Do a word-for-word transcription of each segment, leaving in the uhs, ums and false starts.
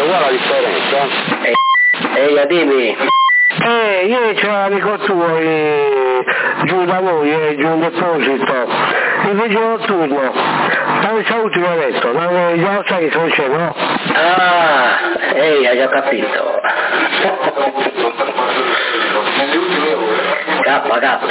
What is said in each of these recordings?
sa la differenza? Ehi, eh, dimmi. Eh, ieri c'era l'amico tuo eh, giù da voi, eh, giù in deposito, il vigile notturno, tanti saluti mi ha detto, ma già lo sai che sono c'è, no? Ah, ehi, hai già capito. K, K.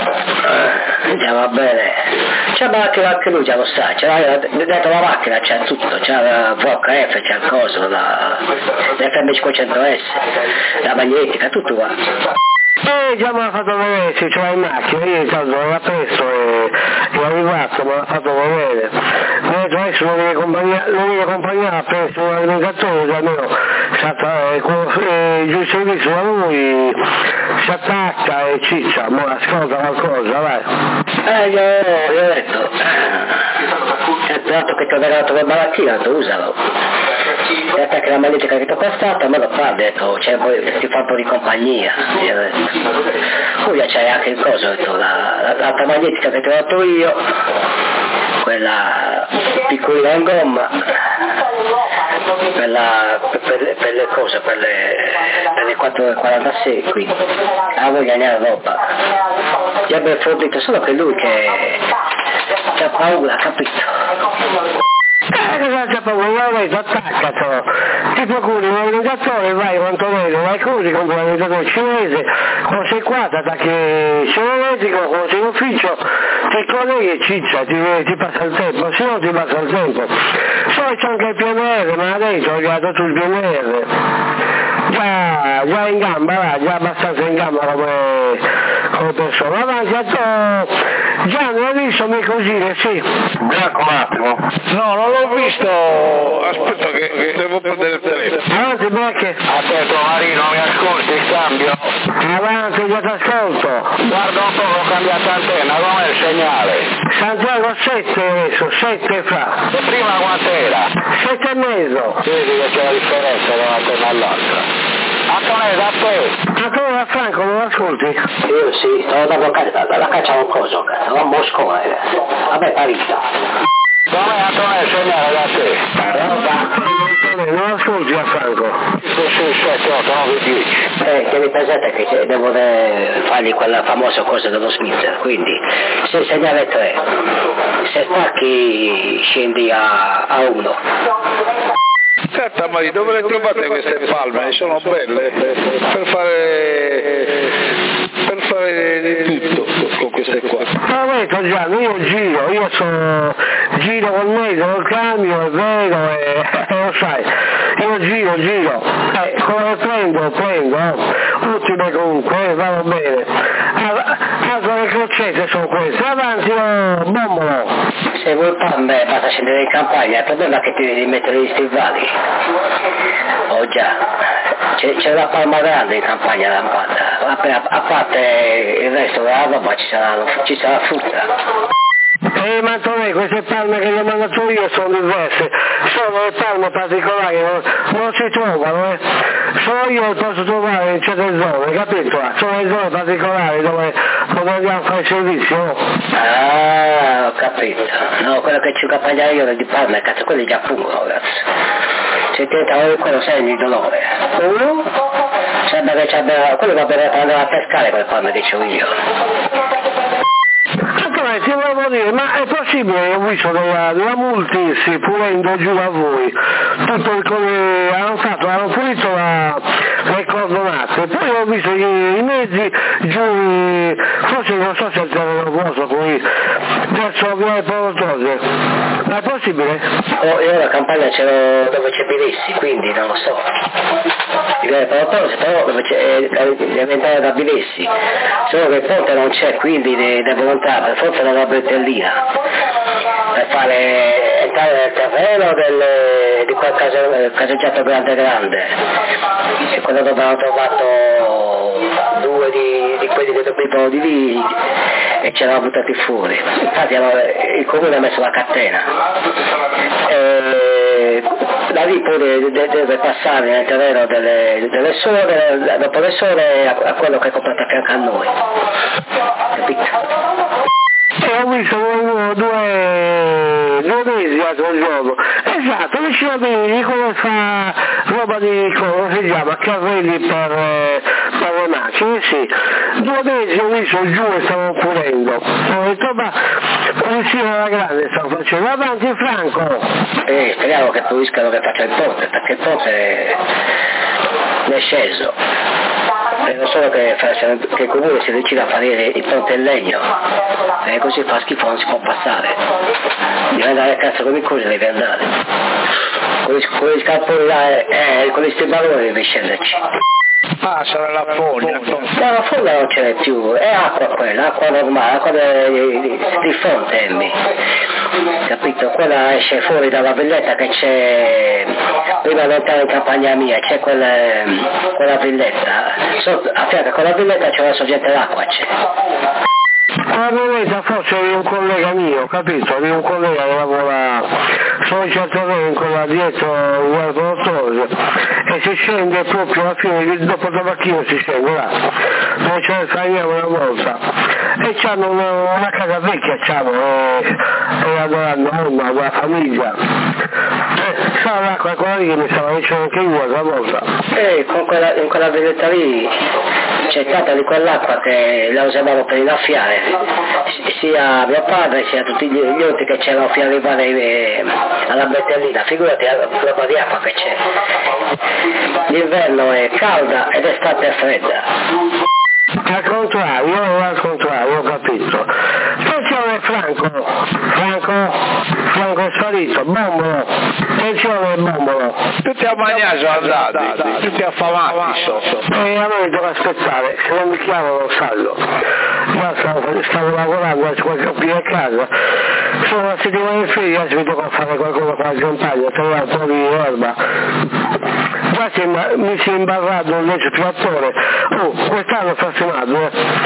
Eh, già va bene. C'è la macchina anche lui, già lo sa, c'è dentro la macchina, c'è tutto, c'è la V H F, c'è il coso, la l'F M cinquecento S, la magnetica, tutto qua. Eh, già me l'ha fatto vedere, se c'era in macchina, io intanto l'ho preso e è arrivato, me l'ha fatto vedere. Mi ha detto adesso l'unica compagnia, l'unica compagnia ha preso un alimentatore, cioè almeno eh, giù il servizio da lui, si attacca e ciccia, ma ascolta qualcosa, vai. Eh, io, io ho detto, eh, dato che ti ho regalato quel malattia, usalo. E attacca la magnetica che ti ho passato, a me lo fa, ho detto, cioè, poi ti fa un po' di compagnia. Io ho detto. Poi c'hai anche il coso, ho detto, la, l'altra magnetica che ti ho dato io, quella piccolina in gomma, per, la, per, per le cose, per le, per le quattro e quarantasei, quindi la voglia ne ha roba. Gli abbia fornito solo che lui che c'ha paura, capito? Eh, cosa c'è paura? Non l'ho detto, attaccatelo. Ti procuri un navigatore, vai quanto vedo, vai così con un navigatore cinese, quando sei qua, ti attacchi cinesico, quando sei in ufficio, ti colleghi e ciccia, ti, ti passa il tempo, se no ti passa il tempo. Poi c'è anche il P N R, me l'ha detto, ho guardato sul P N R. Già, già in gamba, va, già abbastanza in gamba come, come persona. Avanti, a to... Già, non hai visto mie cosine, sì. Bianco un attimo. No, non l'ho visto. Aspetta che, che devo prendere il telefono. Avanti, Becche. Aspetta Marino, mi ascolti il cambio? Avanti, già ti ascolto. Guarda un po', ho cambiato antenna, com'è il segnale? Santiago sette adesso, sette fa. E prima quant'era? sette e mezzo. Vedi che c'è la differenza da un'antenna all'altra. Antonella, a te! Antonella Franco, non ascolti? Io sì, stavo da bloccare, la, la caccia un coso, cazzo, a Moscova, ragazzi. Vabbè, Parigi. Com'è Antonella il segnale da te? Non ascolti a Franco. sei, sette, otto, nove, dieci. Eh, tieni presente che devo fargli quella famosa cosa dello Smith, quindi se il segnale è tre, se stacchi scendi a uno. Senta, ma dove le trovate queste palme? Sono belle per fare per fare di tutto con queste qua. Ma ho detto Gianni, io giro, io sono giro col mezzo, col cambio, è vero, e lo sai, io giro, giro, eh, come prendo, prendo, ultime comunque, vanno bene. Altre le crocette sono queste, avanti, oh, bombolo. Se vuoi palme basta scendere in campagna, il problema è che ti devi mettere gli stivali. Oh già, c'è, c'è una palma grande in campagna lampata, a, a parte il resto della roba ci sarà, ci sarà frutta. Eh, ma Antonio, queste palme che gli ho mandato io sono diverse, sono le palme particolari, non, non si trovano, eh. Solo io le posso trovare in certe zone, capito? Sono le zone particolari dove, dove andiamo a fare il servizio. Ah, ho capito. No, quello che ci campagnare io di palme, cazzo, quelli già fungono, cazzo. Se tenta quello sei di dolore. Uh? Sembra che c'abbia, quello va per andare a pescare quelle palme che c'ho io. Allora, ti volevo dire, ma è possibile, ho visto della, della Multis pulendo giù da voi, tutto il come hanno fatto, hanno pulito la, le coordinate, poi ho visto i, i mezzi giù, forse non so se il terreno vuoto qui, verso via Portose, ma è possibile? Oh, io la campagna c'ero dove c'è Bilissi, quindi non lo so. Via Portose, però dove c'è, è diventata da Bilissi, solo che il ponte non c'è, quindi devo entrare, forse la bretellina per fare entrare nel terreno del, di quel case, caseggiato grande grande, e quello dove hanno trovato due di, di quelli che dovevano di lì e ce l'hanno buttati fuori. Infatti il comune ha messo la catena e da lì poi deve, deve passare nel terreno delle, delle sole, dopo le sole a, a quello che è comprato a fianco a noi, capito? E ho visto due, due, due mesi l'altro giorno, e Esatto, vicino a Bini, come fa roba di, come si chiama, carrelli per, eh, per le macchine, sì. Due mesi ho visto giù e stavo pulendo. Ho detto, ma vicino alla grande stavo facendo, avanti Franco! E speriamo che puliscano che faccia il ponte, perché il ponte ne è sceso. E non solo che, che il comune si decide a fare il ponte in legno, e così fa schifo, non si può passare. Devi andare a cazzo con i cusi, devi andare. Con gli, con gli scarponi là, eh, con gli stibaloni devi scenderci. Ah, sarà la fogna. No, la foglia non ce n'è più, è acqua quella, acqua normale, acqua di, di, di fonte, Emmy. Capito? Quella esce fuori dalla villetta che c'è, prima di entrare in campagna mia, c'è quella, quella villetta, sotto, a fianco a quella villetta c'è una sorgente d'acqua, c'è. La villetta forse di un collega mio, capito? Di un collega che lavora solo in Certorenco, là dietro il Guardo Ortosio, e si scende proprio alla fine, dopo Tabacchino si scende là, dove ce ne saliamo una volta, e c'hanno una, una casa vecchia, c'hanno, e, e la nonna, la famiglia. Eh, sa l'acqua quella lì che mi stava dicendo anche io una volta. E con quella, in quella villetta lì c'è tanta di quell'acqua che la usavamo per innaffiare, sia mio padre sia tutti gli altri che c'erano fino ad arrivare alla Bertellina, figurati la roba di acqua che c'è. L'inverno è calda ed estate è fredda. Al contrario, al contrario, ho capito. Attenzione Franco, Franco, Franco è sparito, bombolo, attenzione bombolo. Tutti a mangiare sono andati, tutti affamati sotto. E a me devo aspettare, se non mi chiamo lo salgo. Io stavo, stavo lavorando a qualche a casa, sono una settimana in ferie, adesso mi tocca fare qualcosa con la campagna, trovare un po' di erba. Qua mi si è imbarrato l'espiatore, oh, quest'anno fa senato,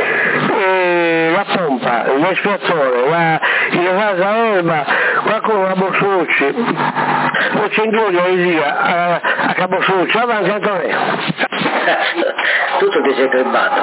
eh, la pompa, l'espiatore, la, il rasa erba, qualcuno a Bossucci, o c'è in Giulio via a, a Cabossucci, avanti a me. Tutto ti sei turbato,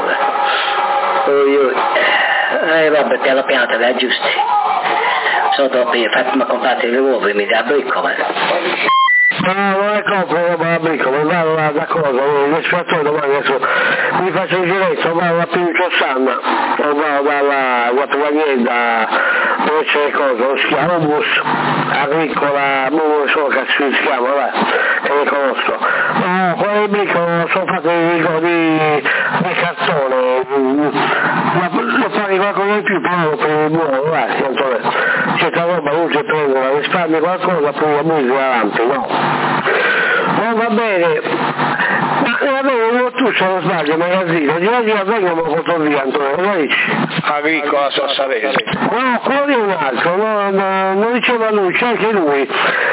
io, eh vabbè, piano piano te le aggiusti, sono troppi, fatemi comprare le uova, mi dà bricole. No, non è compro roba da briccola, non vado da, da cosa, l'espiatore domani adesso mi faccio un giretto, vado da Pincio Sanna, o vado dalla Guatuvanienda, dove c'è cosa, lo si chiama bus, agricola, non so che si chiama, va, che ne conosco. No, quelle bricole sono fatte di, di, di cartone, ma lo paghi qualcosa di più, però lo prendi buono, va, c'è tanta roba, non si prendono, risparmi qualcosa, poi la musica avanti, no. Non va bene, ma va bene, tu se non sbaglio, magazzino, di oggi a vengo mi porto via, Antonio, cosa dici? Agricola Sassarese. No, quello di un altro, no, no, non diceva lui, c'è anche lui,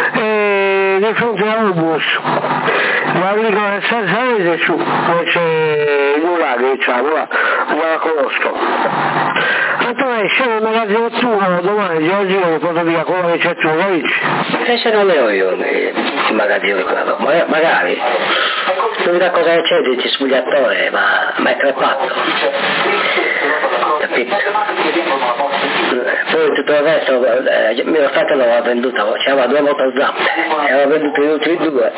e di fronte a un bus, l'agricola Sassarese su, dove c'è il Nuraghi, diciamo, là, la conosco. Antonio, scendo il magazzino tuo, domani, di oggi mi porto via con la ricettura, cosa dici? E se non ne ho io il magazzino di quella roba, magari l'unica cosa che c'è dice spugliatore, ma, ma è crepato, capito? Poi tutto il resto, eh, mio fratello l'aveva venduta, c'aveva due motozampe, e aveva venduto gli ultimi due.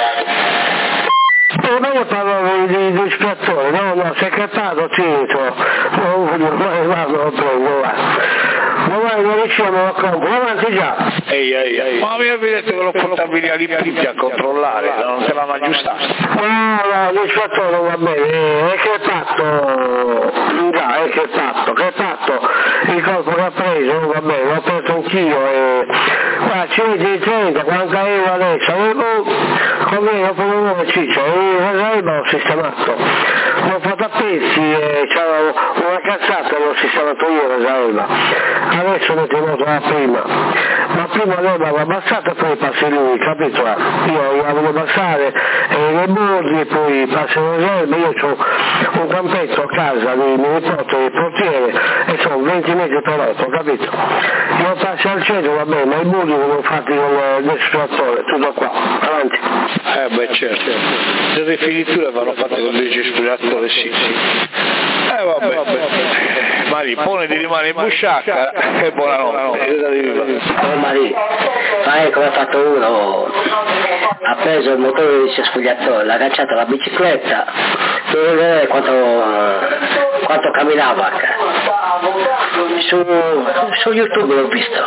E ma io parlavo di, di spiattore, no, no, si è crepato, Tito, non lo prendo, va. Domani non riusciamo a compro, avanti già. Ehi, ehi, ehi. Ma mi avete detto che lo portavi lì a controllare, non te l'hanno aggiustato? No, no, l'ispettore non va bene, è crepato, già, è crepato, crepato, il corpo che ha preso non va bene, l'ho preso anch'io e qua ci vedi trenta, quaranta euro adesso, avevo conviene per un nuovo ciccio, e la salva ho sistemato, l'ho fatto a pezzi e c'avevo una cazzata e l'ho sistemato io la salva. Adesso ne tenuto la prima, ma prima l'aveva abbassata e poi passi lui, capito? Io la volevo passare eh, nei bordi, poi passi in reserva, io ho un campetto a casa di mio nipote, di portiere, e sono venti metri per otto, capito? Io passi al centro, va bene, ma i bordi vengono fatti con l'espiratore, tutto qua, avanti. Eh beh certo, le rifiniture vanno fatte con l'espiratore, sì, sì. Eh vabbè, eh, vabbè. Ma Maripone di rimane in busciacca e buonanotte. Oh Maria, fai come ha fatto uno, ha preso il motore di sfogliatore, l'ha agganciato alla bicicletta, per vedere quanto, quanto camminava. Su, su YouTube l'ho visto.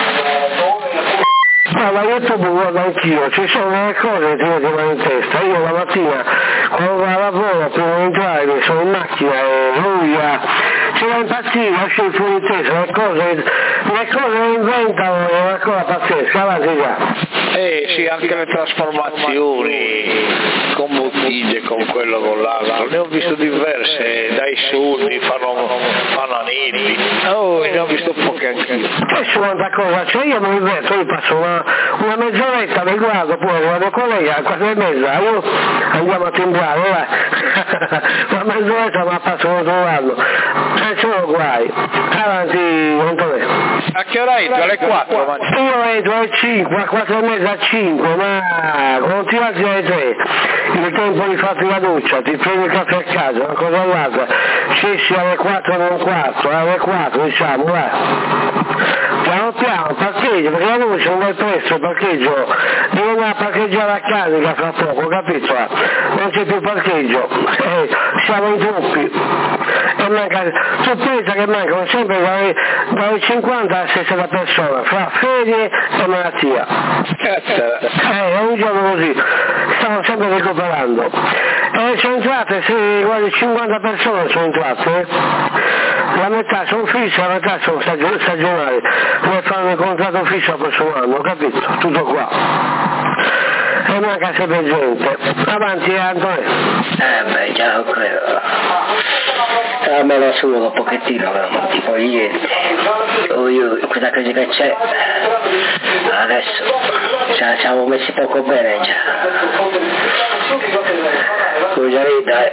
No, ma YouTube guardo anch'io, ci sono delle cose che ti mettono in testa. Io la mattina quando vado a lavoro prima di entrare sono in macchina e lui si va a impazzire, lascia il fuori in testa, le cose, le cose le inventano, è una cosa pazzesca, avanti già. Eh sì, anche le trasformazioni con bottiglie, con quello, con l'altro, ne ho visto diverse, dai sudi, fanno, fanno anelli, oh, ne ho visto poche anch'io. Adesso quanta cosa c'è, io mi diverto, io passo una, una mezz'oretta, mi guardo, poi vado con lei a quattro e mezza, io andiamo a timbrare, va. Una mezz'oretta ma passo uno trovando, non sono guai, avanti, Antonio. A che ora entro? Alle quattro? Ma... Io entro alle cinque, a quattro e mezza a cinque, ma quando ti alzi alle tre, il tempo di farti la doccia, ti prendi il caffè a casa, una cosa all'altra, scessi alle quattro e non quattro, alle quattro diciamo, va. Piano piano, parcheggio, perché la luce è un bel prezzo, il parcheggio, devo andare a parcheggiare a carica fra poco, capito? Non c'è più parcheggio, eh, siamo in troppi, e manca, tu pensa che mancano sempre dalle, dalle cinquanta alle sessanta persone, fra ferie e malattia. Eh, è un giorno così, stiamo sempre recuperando. E sono entrate, se guardi cinquanta persone sono entrate, la metà sono fisse, la metà sono stagionali, come fanno il contratto fisso per suo anno, capito? Tutto qua. E manca sempre gente. Avanti Antonio. Eh beh, già credo. Eh, me lo sudo un pochettino, tipo ieri. Oh, io, questa crisi che c'è, adesso ci siamo messi poco bene già. Scusa lì, dai.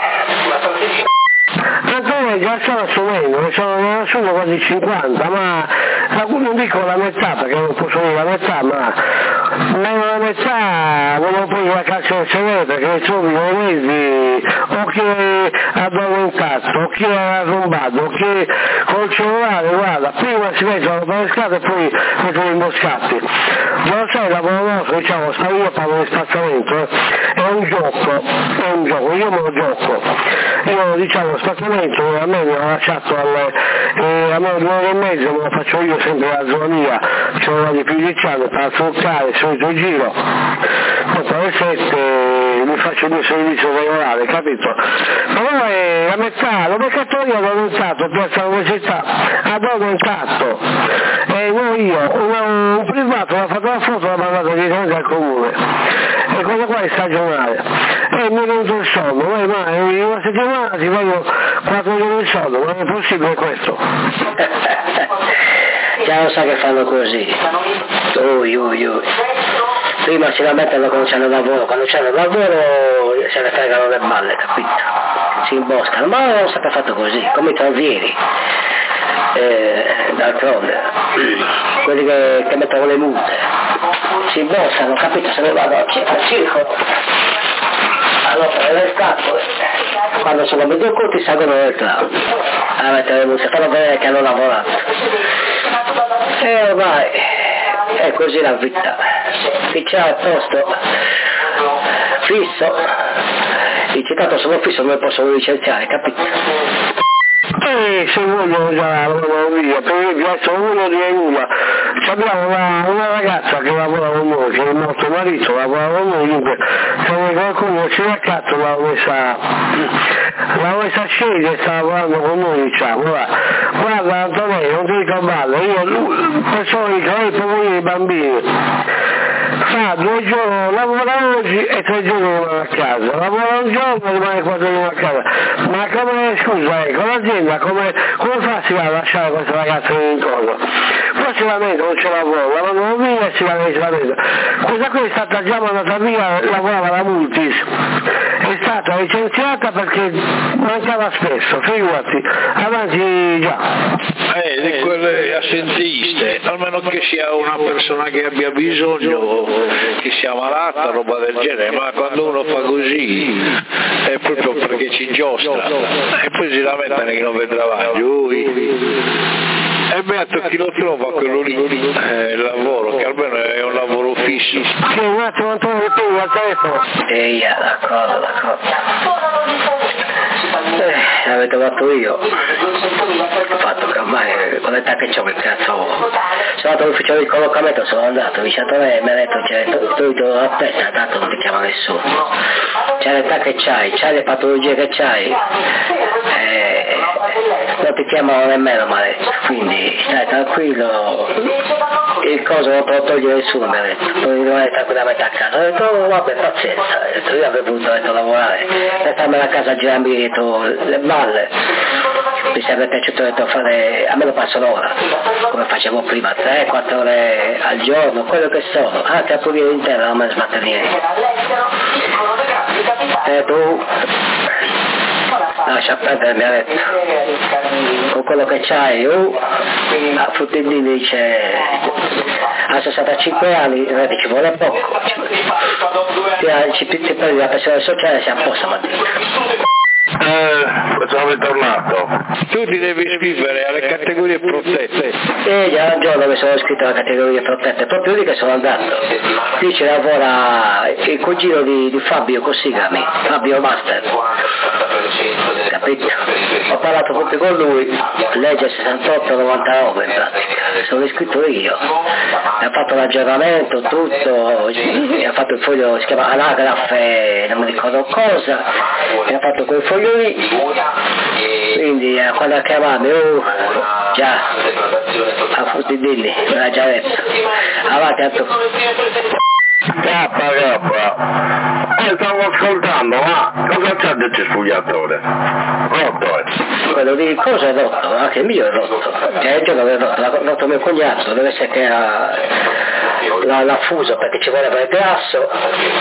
Antonio già stava assumendo, sono assunto quasi cinquanta, ma non dico la metà perché non posso dire la metà, ma meno la metà volevo poi la caccia del cervello perché sono i mesi o che addormentato, o che era rombato, o che col cellulare, guarda, prima si mettono per le scale e poi mettono imboscati. Non lo sai, il lavoro nostro, diciamo, sta io parlo di spazzamento, eh. È un gioco, è un gioco, io me lo gioco. Io diciamo lo spazzamento a me mi hanno lasciato al, eh, a me due ore e mezza, me lo faccio io sempre la zona mia, ci sono di più di dieci anni per truccare il solito giro, poi alle sette mi faccio il mio servizio regolare, capito? Però è la metà, l'ho beccato io, l'ho aumentato, piazza l'università, ad aumentato, e non io, un, un privato mi ha fatto la foto e l'ha mandato direttamente al comune, e questo qua è stagionale, e mi è venuto il sonno, ma in una settimana ti voglio quattro giorni di soldo, non è possibile questo. Già lo sa che fanno così. Ui, ui, ui. Prima si lamentano quando c'hanno lavoro, quando c'hanno lavoro se ne fregano le balle, capito? Si imboscano, ma non è sempre fatto così, come i tranvieri. Eh, d'altronde, quelli che, che mettono le multe, si imboscano, capito? Se ne vanno al circolo. Allora, le scatole, quando sono medio corti salgono nel clown. Avete se fanno vedere che hanno lavorato. E ormai è così la vita. Chi c'è al posto fisso, il citato sono fisso non possono licenziare, capito? E se vogliono già lavorano via, per esempio adesso uno di nulla, abbiamo una, una ragazza che lavora con noi, che è il nostro marito, lavora con noi, dunque se qualcuno ci da cazzo l'ha messa, l'ha messa a scegliere e sta lavorando con noi, diciamo, va. Guarda Antonio, non ti ricordarlo, io lui, persone dicono, lei può i bambini, fa due giorni, lavora oggi e tre giorni rimane a casa, lavora un giorno e rimane quattro giorni a casa, ma come, scusa, ecco, l'azienda come, come fa a lasciare questa ragazza in intorno? poi si lamenta, non ce lavoro, la vanno via e si lamenta. Questa qui è stata già mandata via, lavorava la Multis, è stata licenziata perché mancava spesso, figurati, avanti già. Eh, di quelle assentiste, almeno che sia una persona che abbia bisogno, che sia malata, roba del genere, ma quando uno fa così è proprio perché ci ingiostra e poi si lamentano che non vedrà avanti. E beato chi lo trova quello lì, eh, il lavoro, che almeno è un lavoro fisso. Che un attimo Antonio tu al telefono. Ehi, d'accordo, d'accordo. Eh, l'avete fatto io. Ho fatto che ormai, con l'età che c'ho, che cazzo. Sono andato all'ufficio di collocamento, sono andato, mi e mi ha detto, cioè, tu ti la testa, tanto non ti chiama nessuno. C'è l'età che c'hai, c'hai le patologie che c'hai, eh, non ti chiamano nemmeno, ma quindi stai tranquillo, il coso non te lo toglie nessuno, mi ha detto, poi rimane tranquillamente a casa. Ho detto, oh, vabbè, pazienza, ho detto, io avrei voluto detto, lavorare, per starmene a casa a girarmi dietro le balle, mi sarebbe piaciuto detto, fare, a me lo passo l'ora, come facevo prima, tre quattro ore al giorno, quello che sono, anche a pulire l'intero non me ne sbatte niente. E tu lascia perdere, mi ha detto, con quello che c'hai, uh, a Fruttini dice, a sessantacinque anni, vedi, ci vuole poco, ci, ci, ti prendi la pensione sociale e sei a posto, ma Eh, sono ritornato. Tu ti devi iscrivere alle categorie protette. Eh, già un giorno mi sono iscritto alle categorie protette, proprio lì che sono andato. Lì ci lavora il cugino di, di Fabio Cossigami, Fabio Master. Capito? Ho parlato proprio con lui, legge sessantotto novantanove in pratica, sono iscritto io. Mi ha fatto l'aggiornamento, tutto, mi ha fatto il foglio, si chiama anagrafe, non mi ricordo cosa, mi ha fatto quel foglio lì, quindi eh, quando ha chiamato, oh, già, a Fruttidilli, me l'ha già detto, avanti a tu. Cappa, cappa. Eh, stavo ascoltando, ma cosa c'è del cespugliatore? Rotto, eh. Quello di cosa è rotto? Anche il mio è rotto. Cioè il giorno è rotto, l'ha rotto mio cognato, deve essere che ha, l'ha, l'ha fuso perché ci voleva il grasso.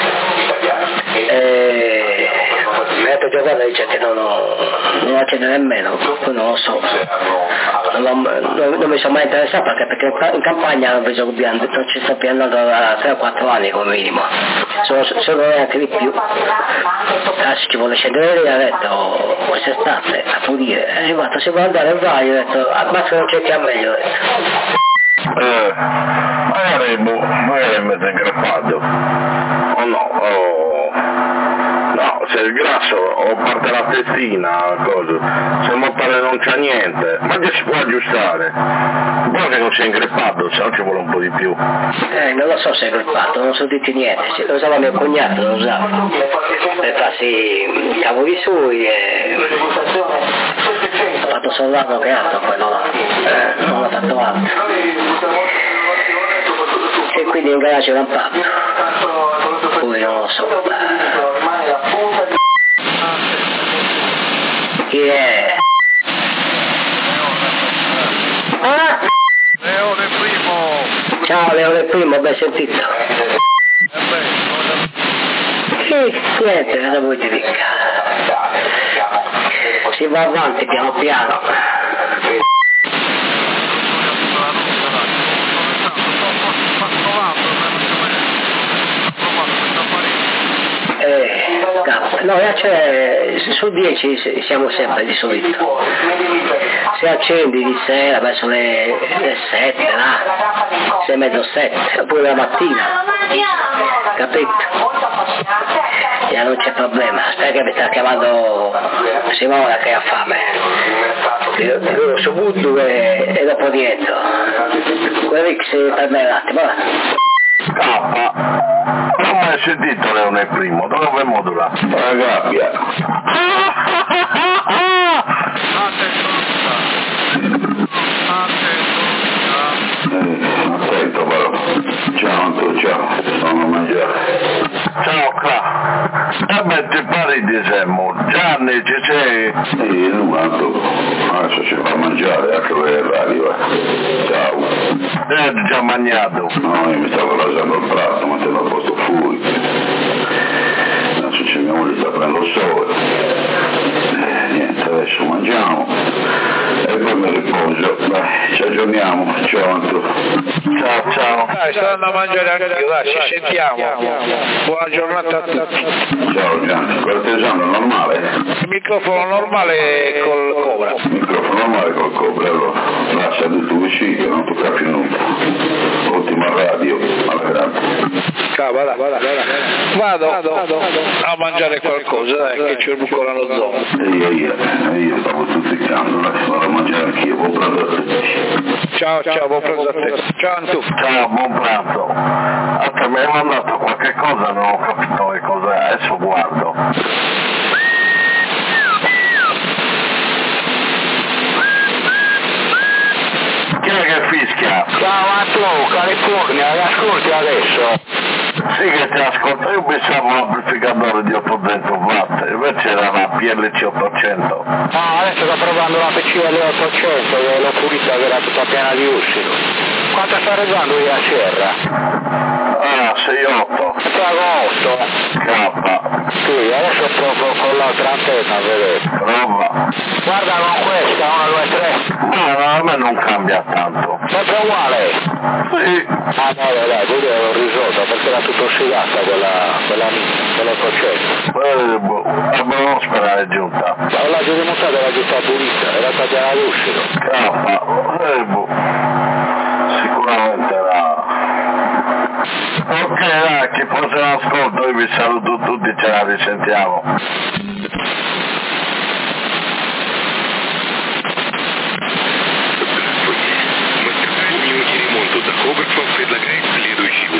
E mi ha detto Giovanni, dice che non, non la accende nemmeno, poi non lo so. Non, non, non mi sono mai interessato perché, perché in campagna non, vedo, non ci sto più andando da tre o quattro anni come minimo, sono, sono neanche di più. Adesso ci vuole scendere lì, ha detto quest'estate a pulire, è arrivato, se vuole andare vai, ho detto ammazza non cerchi a meglio, ho detto. Eh, magari, boh, magari è mezzo ingrappato. O no, oh. No, se il grasso o parte la testina, cosa, se il motore non c'ha niente, ma che si può aggiustare? Buono che non sia ingreppato, se no ci vuole un po' di più. Eh, non lo so se è ingreppato, non so dirti niente, lo usava mio cognato, lo usava, per farsi i cavoli suoi e ha fatto solo l'anno che altro quello, eh, non ha fatto altro. E quindi in garage l'ha fatto, poi non lo so. Chi è? Ah! Leone Primo! Ciao Leone Primo, ben sentito. Sì, niente, cosa vuoi ti dica? Si va avanti piano piano. Eh, no, cioè, su dieci siamo sempre di solito. Se accendi di sera verso le, le sette, là, sei mezzo sette, oppure la mattina, capito? Ya non c'è problema, aspetta che mi sta chiamando Simona che ha fame. Io, io su Buddu e, e dopo dietro. Quelli che si per me un attimo, va. Cappa, non mi hai sentito Leone Primo, dove vuoi modulare? La gabbia. Attento però. Ciao Anto, ciao, sono a mangiare. Ciao Cla. E beh, ti pare ridi Semmo? Gianni, ci sei? Sì, guardo, adesso ci fa mangiare, anche per il radio, eh. Ciao. Eh, già mangiato. No, io mi stavo lasciando il prato, ma te l'ho posto fuori. Adesso c'è mia moglie sta prendendo il sole. Eh, niente, adesso mangiamo e poi mi riposo. Dai, ci aggiorniamo. Ciao Anto. Ciao, ciao. Dai, sto andando a mangiare anch'io, dai, ci sentiamo. Buona giornata a tutti. Ciao Gianni, corteggiando normale? Il microfono normale col Cobra. Il microfono normale col Cobra, allora. Lascia tutto vicino, non tocca più nulla. Ottima radio, alla grande. Ciao, vada, vada, vado, vado, vado a mangiare qualcosa, dai, che c'è il buco allo zoo. E io, io, io stavo zuzzicando, dai, vado a mangiare anch'io, buon pranzo a tutti. Ciao, ciao, buon pranzo a te. Ciao Antu. Ciao, buon pranzo. Aspetta, mi hai mandato qualche cosa, non ho capito che cos'è, adesso guardo. Chi è che fischia? Ciao Antu, California, mi ascolti adesso? Sì che ti ascolto, io pensavo l'amplificatore di ottocento watt, invece era una P L C ottocento. Ah, adesso sto provando la P C L ottocento, che l'ho pulita che era tutta piena di ussilo. Quanto sta arrivando io a Sierra? Ah, sei otto. otto. K. Sì, adesso provo con l'altra antenna, vedete. Prova. Guarda con questa, uno, due, tre. No, no, a me non cambia tanto. Sempre uguale? Sì. Ah no, dai, dai, quindi l'ho risolta perché era tutto ossidata quella, quella, quell'ottocento. Eh, boh, abbiamo sperare è giunta. Ma la giù rimontata era giusta pulita, era tagliata all'uscito. K. Eh, boh. Sicuramente era... Ok, dai, chi fosse l'ascolto, io vi saluto tutti, ce la risentiamo. Здравствуйте. Мастер-класс «Мелкий ремонт» от Хобертов предлагает следующие